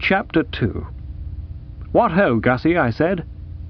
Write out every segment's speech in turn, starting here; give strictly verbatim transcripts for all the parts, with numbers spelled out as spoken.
Chapter two. "What ho, Gussie," I said.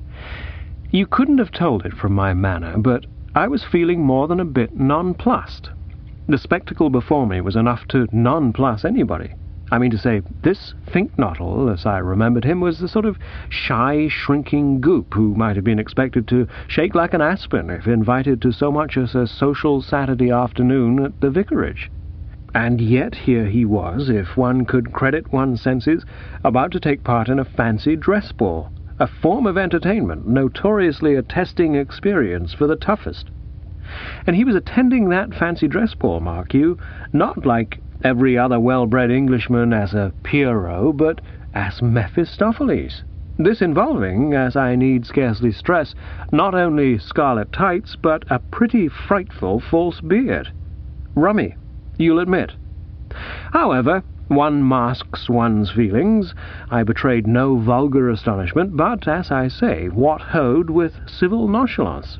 You couldn't have told it from my manner, but I was feeling more than a bit nonplussed. The spectacle before me was enough to nonplus anybody. I mean to say, this Thinknottle, as I remembered him, was the sort of shy, shrinking goop who might have been expected to shake like an aspen if invited to so much as a social Saturday afternoon at the vicarage. And yet here he was, if one could credit one's senses, about to take part in a fancy dress ball, a form of entertainment notoriously a testing experience for the toughest. And he was attending that fancy dress ball, mark you, not like every other well-bred Englishman as a Pierrot, but as Mephistopheles. This involving, as I need scarcely stress, not only scarlet tights, but a pretty frightful false beard. Rummy, you'll admit. However, one masks one's feelings. I betrayed no vulgar astonishment, but, as I say, what hoed with civil nonchalance.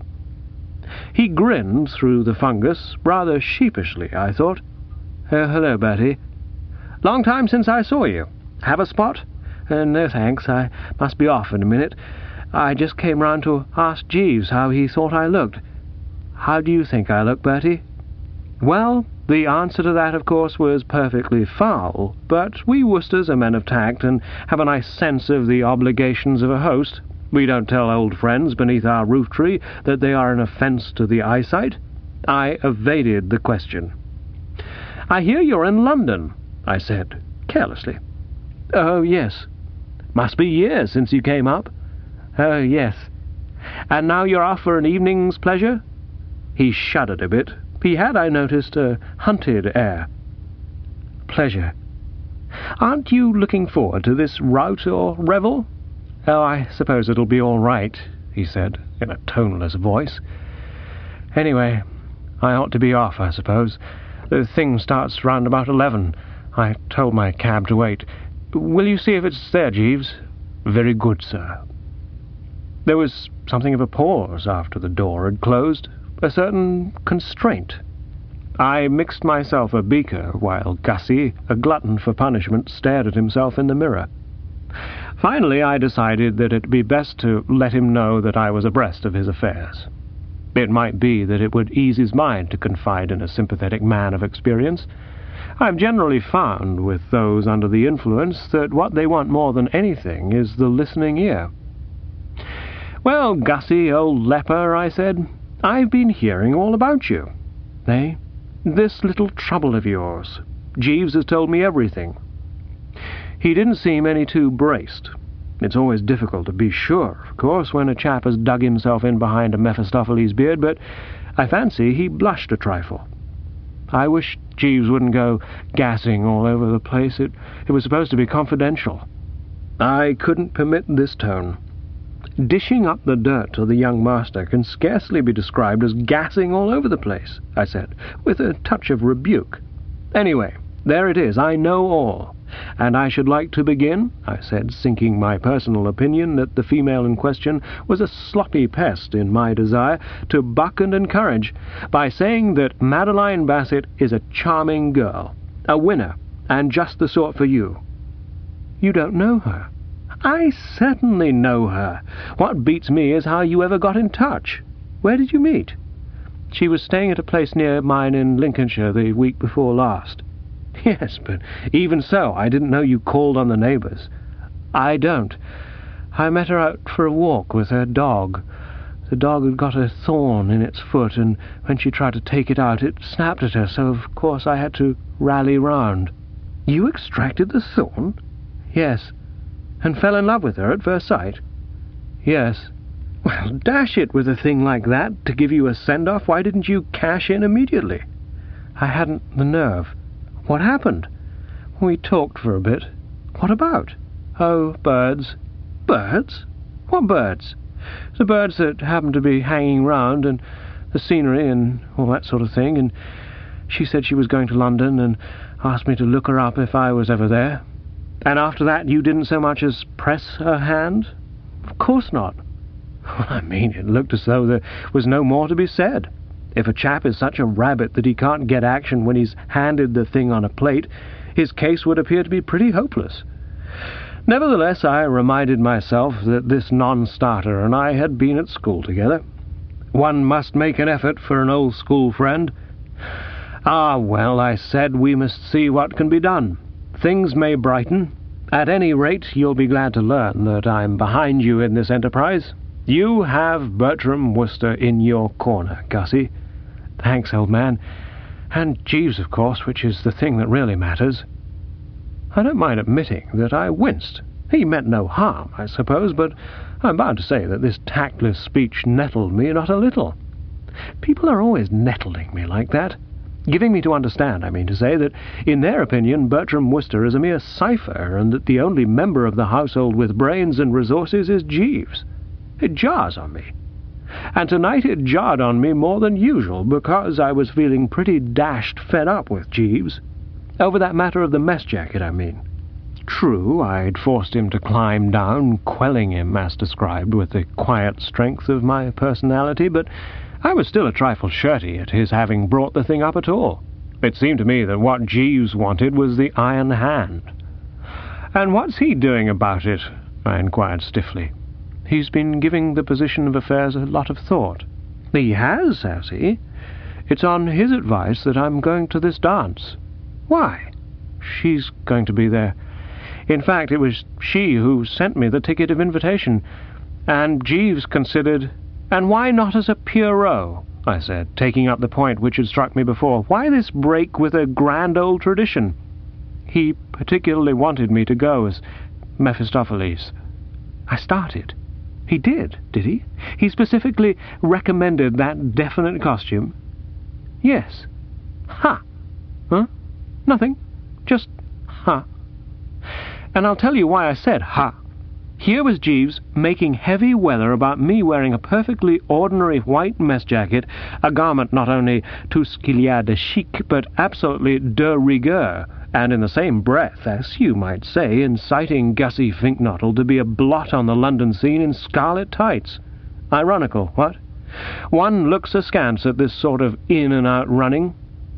He grinned through the fungus, rather sheepishly, I thought. Oh, hello, Bertie. Long time since I saw you. Have a spot? Uh, no, thanks. I must be off in a minute. I just came round to ask Jeeves how he thought I looked. How do you think I look, Bertie? Well, the answer to that, of course, was perfectly foul, but we Worcesters are men of tact and have a nice sense of the obligations of a host. We don't tell old friends beneath our roof-tree that they are an offence to the eyesight. I evaded the question. "I hear you're in London," I said, carelessly. "Oh, yes." "Must be years since you came up." "Oh, yes." "And now you're off for an evening's pleasure?" He shuddered a bit. He had, I noticed, a hunted air. "Pleasure. Aren't you looking forward to this rout or revel?" "Oh, I suppose it'll be all right," he said, in a toneless voice. "Anyway, I ought to be off, I suppose. The thing starts round about eleven. I told my cab to wait. Will you see if it's there, Jeeves?" "Very good, sir." There was something of a pause after the door had closed, a certain constraint. I mixed myself a beaker, while Gussie, a glutton for punishment, stared at himself in the mirror. Finally, I decided that it'd be best to let him know that I was abreast of his affairs. It might be that it would ease his mind to confide in a sympathetic man of experience. I've generally found, with those under the influence, that what they want more than anything is the listening ear. "Well, Gussie, old leper," I said, "I've been hearing all about you." "Eh?" "This little trouble of yours. Jeeves has told me everything." He didn't seem any too braced. It's always difficult to be sure, of course, when a chap has dug himself in behind a Mephistopheles beard, but I fancy he blushed a trifle. "I wish Jeeves wouldn't go gassing all over the place. It, it was supposed to be confidential." I couldn't permit this tone. "Dishing up the dirt to the young master can scarcely be described as gassing all over the place," I said, with a touch of rebuke. "Anyway, there it is. I know all. And I should like to begin," I said, sinking my personal opinion that the female in question was a sloppy pest in my desire to buck and encourage, by saying that Madeline Bassett is a charming girl, a winner, and just the sort for you." "You don't know her?" "I certainly know her. What beats me is how you ever got in touch. Where did you meet?" "She was staying at a place near mine in Lincolnshire the week before last." "Yes, but even so, I didn't know you called on the neighbours." "I don't. I met her out for a walk with her dog. The dog had got a thorn in its foot, and when she tried to take it out, it snapped at her, so of course I had to rally round." "You extracted the thorn?" "Yes." "And fell in love with her at first sight?" "Yes." "Well, dash it, with a thing like that, to give you a send-off, why didn't you cash in immediately?" "I hadn't the nerve." "What happened?" "We talked for a bit." "What about?" "Oh, birds." "Birds? What birds?" "The birds that happened to be hanging round, and the scenery, and all that sort of thing, and she said she was going to London, and asked me to look her up if I was ever there." "And after that you didn't so much as press her hand?" "Of course not." "I mean, it looked as though there was no more to be said. If a chap is such a rabbit that he can't get action when he's handed the thing on a plate, his case would appear to be pretty hopeless. Nevertheless, I reminded myself that this non-starter and I had been at school together. One must make an effort for an old school friend. Ah, well, I said, we must see what can be done. Things may brighten. At any rate, you'll be glad to learn that I'm behind you in this enterprise. You have Bertram Wooster in your corner, Gussie. Thanks, old man. And Jeeves, of course, which is the thing that really matters. I don't mind admitting that I winced. He meant no harm, I suppose, but I'm bound to say that this tactless speech nettled me not a little. People are always nettling me like that, giving me to understand, I mean to say, that in their opinion Bertram Wooster is a mere cipher, and that the only member of the household with brains and resources is Jeeves. It jars on me. And tonight it jarred on me more than usual, because I was feeling pretty dashed fed up with Jeeves. Over that matter of the mess jacket, I mean. True, I'd forced him to climb down, quelling him, as described, with the quiet strength of my personality, but I was still a trifle shirty at his having brought the thing up at all. It seemed to me that what Jeeves wanted was the iron hand. "And what's he doing about it?" I inquired stiffly. "He's been giving the position of affairs a lot of thought." "He has, has he? It's on his advice that I'm going to this dance." "Why?" "She's going to be there. In fact, it was she who sent me the ticket of invitation, and Jeeves considered—" "And why not as a Pierrot?" I said, taking up the point which had struck me before. "Why this break with a grand old tradition?" "He particularly wanted me to go as Mephistopheles." I started. "He did, did he? He specifically recommended that definite costume?" "Yes." "Ha! Huh? Nothing. Just ha. And I'll tell you why I said ha. Here was Jeeves making heavy weather about me wearing a perfectly ordinary white mess jacket, a garment not only tout qu'il y a de chic, but absolutely de rigueur, and in the same breath, as you might say, inciting Gussie Fink-Nottle to be a blot on the London scene in scarlet tights. Ironical, what? One looks askance at this sort of in-and-out running.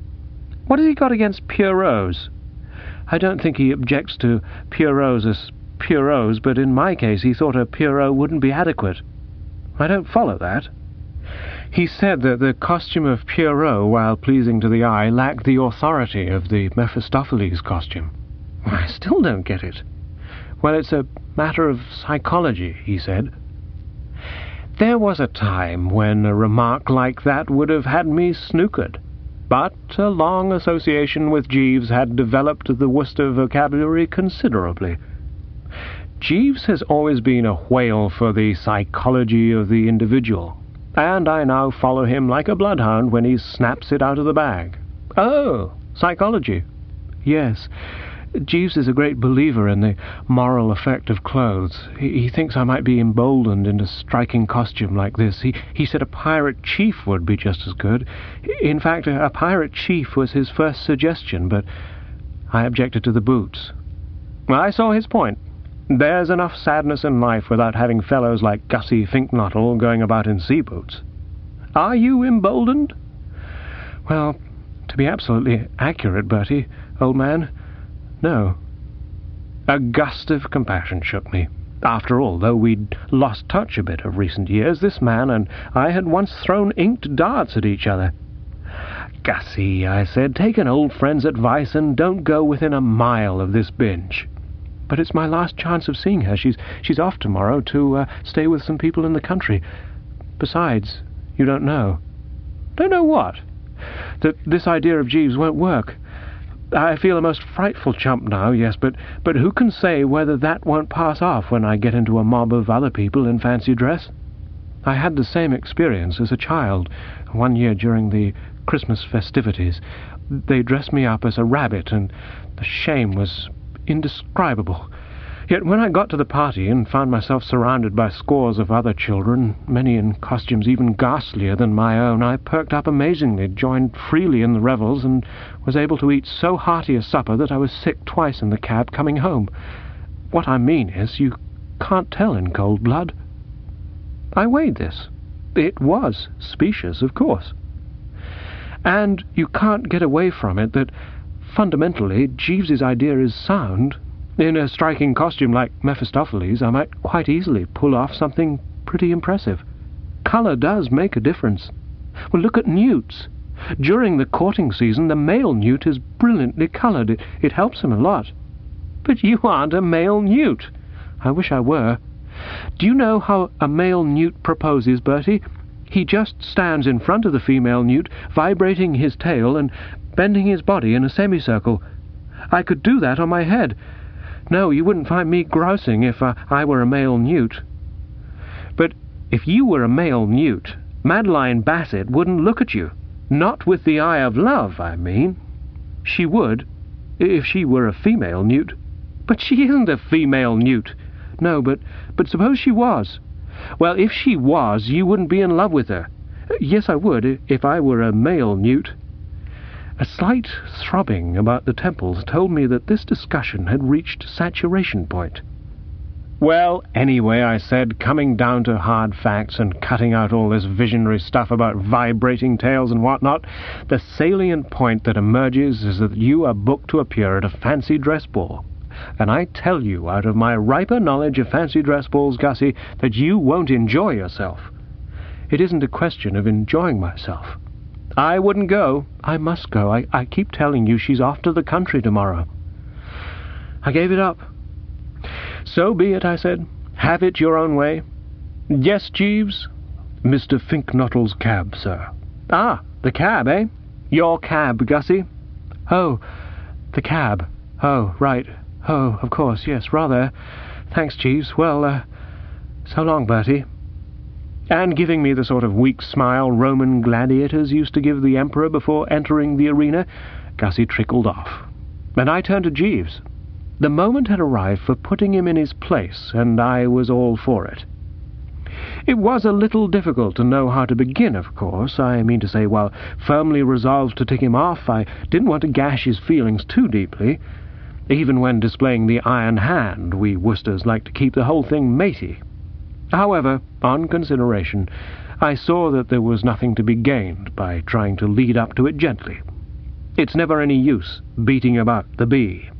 What has he got against Pierrots? I don't think he objects to Pierrots as Pierrots, but in my case he thought a Pierrot wouldn't be adequate. I don't follow that. He said that the costume of Pierrot, while pleasing to the eye, lacked the authority of the Mephistopheles costume. I still don't get it. Well, it's a matter of psychology, he said. There was a time when a remark like that would have had me snookered. But a long association with Jeeves had developed the Wooster vocabulary considerably. Jeeves has always been a whale for the psychology of the individual, and I now follow him like a bloodhound when he snaps it out of the bag. "Oh, psychology." "Yes. Jeeves is a great believer in the moral effect of clothes. He, he thinks I might be emboldened into striking costume like this. He, he said a pirate chief would be just as good. In fact, a, a pirate chief was his first suggestion, but I objected to the boots." I saw his point. There's enough sadness in life without having fellows like Gussie Fink-Nottle going about in sea boots. "Are you emboldened?" "Well, to be absolutely accurate, Bertie, old man, no." A gust of compassion shook me. After all, though we'd lost touch a bit of recent years, this man and I had once thrown inked darts at each other. "Gussie," I said, "take an old friend's advice and don't go within a mile of this binge." "But it's my last chance of seeing her. She's she's off tomorrow to uh, stay with some people in the country. Besides, you don't know." "Don't know what?" "That this idea of Jeeves won't work. I feel a most frightful chump now, yes, but, but who can say whether that won't pass off when I get into a mob of other people in fancy dress? I had the same experience as a child, one year during the Christmas festivities. They dressed me up as a rabbit, and the shame was indescribable. Yet when I got to the party and found myself surrounded by scores of other children, many in costumes even ghastlier than my own, I perked up amazingly, joined freely in the revels, and was able to eat so hearty a supper that I was sick twice in the cab coming home. What I mean is, you can't tell in cold blood. I weighed this. It was specious, of course. And you can't get away from it that fundamentally Jeeves's idea is sound, In a striking costume like Mephistopheles, I might quite easily pull off something pretty impressive. Colour does make a difference. Well, look at newts. During the courting season, the male newt is brilliantly coloured. It, it helps him a lot. But you aren't a male newt. I wish I were. Do you know how a male newt proposes, Bertie? He just stands in front of the female newt, vibrating his tail and bending his body in a semicircle. I could do that on my head. No, you wouldn't find me grousing if uh, I were a male newt. But if you were a male newt, Madeline Bassett wouldn't look at you. Not with the eye of love, I mean. She would, if she were a female newt. But she isn't a female newt. No, but, but suppose she was. Well, if she was, you wouldn't be in love with her. Yes, I would, if I were a male newt. A slight throbbing about the temples told me that this discussion had reached saturation point. Well, anyway, I said, coming down to hard facts and cutting out all this visionary stuff about vibrating tails and whatnot, the salient point that emerges is that you are booked to appear at a fancy dress ball. And I tell you, out of my riper knowledge of fancy dress balls, Gussie, that you won't enjoy yourself. It isn't a question of enjoying myself. I wouldn't go. I must go. I, I keep telling you she's off to the country tomorrow. I gave it up. So be it, I said. Have it your own way. Yes, Jeeves? Mister Finknuttle's cab, sir. Ah, the cab, eh? Your cab, Gussie. Oh, the cab. Oh, right. Oh, of course, yes, rather. Thanks, Jeeves. Well, uh, so long, Bertie. And giving me the sort of weak smile Roman gladiators used to give the emperor before entering the arena, Gussie trickled off. And I turned to Jeeves. The moment had arrived for putting him in his place, and I was all for it. It was a little difficult to know how to begin, of course. I mean to say, while firmly resolved to tick him off, I didn't want to gash his feelings too deeply. Even when displaying the iron hand, we Worcesters like to keep the whole thing matey. However, on consideration, I saw that there was nothing to be gained by trying to lead up to it gently. It's never any use beating about the bee.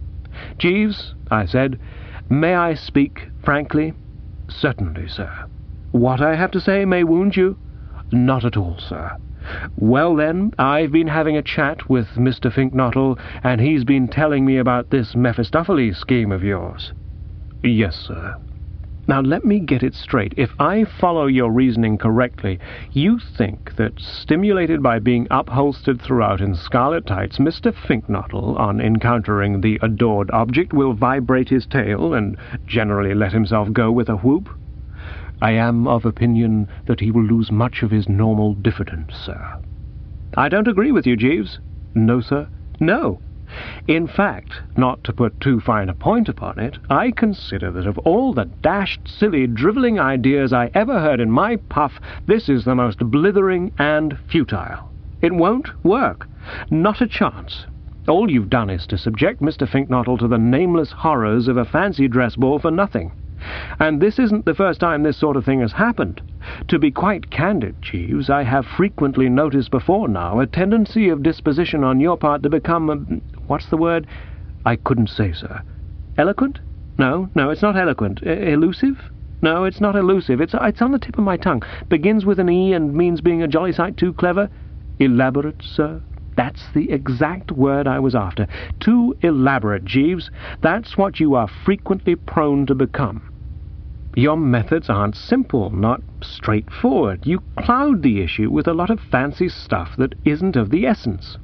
Jeeves, I said, may I speak frankly? Certainly, sir. What I have to say may wound you? Not at all, sir. Well, then, I've been having a chat with Mister Finknottle, and he's been telling me about this Mephistopheles scheme of yours. Yes, sir. Now, let me get it straight. If I follow your reasoning correctly, you think that, stimulated by being upholstered throughout in scarlet tights, Mister Finknottle, on encountering the adored object, will vibrate his tail and generally let himself go with a whoop? I am of opinion that he will lose much of his normal diffidence, sir. I don't agree with you, Jeeves. No, sir. No. In fact, not to put too fine a point upon it, I consider that of all the dashed, silly, drivelling ideas I ever heard in my puff, this is the most blithering and futile. It won't work. Not a chance. All you've done is to subject Mister Finknottle to the nameless horrors of a fancy dress ball for nothing. And this isn't the first time this sort of thing has happened. To be quite candid, Jeeves, I have frequently noticed before now a tendency of disposition on your part to become, um, what's the word? I couldn't say, sir. Eloquent? No, no, it's not eloquent. E- elusive? No, it's not elusive. It's, it's on the tip of my tongue. Begins with an E and means being a jolly sight too clever. Elaborate, sir? That's the exact word I was after. Too elaborate, Jeeves. That's what you are frequently prone to become. Your methods aren't simple, not straightforward. You cloud the issue with a lot of fancy stuff that isn't of the essence.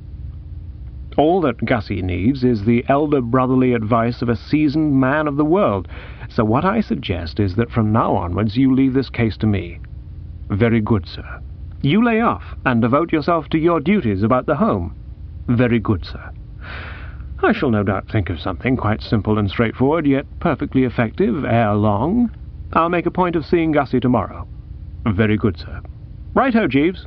All that Gussie needs is the elder brotherly advice of a seasoned man of the world. So what I suggest is that from now onwards you leave this case to me. Very good, sir. You lay off and devote yourself to your duties about the home. Very good, sir. I shall no doubt think of something quite simple and straightforward, yet perfectly effective, ere long. I'll make a point of seeing Gussie tomorrow. Very good, sir. Right-ho, Jeeves.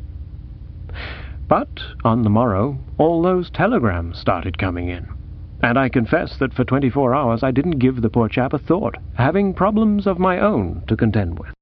But on the morrow, all those telegrams started coming in, and I confess that for twenty-four hours I didn't give the poor chap a thought, having problems of my own to contend with.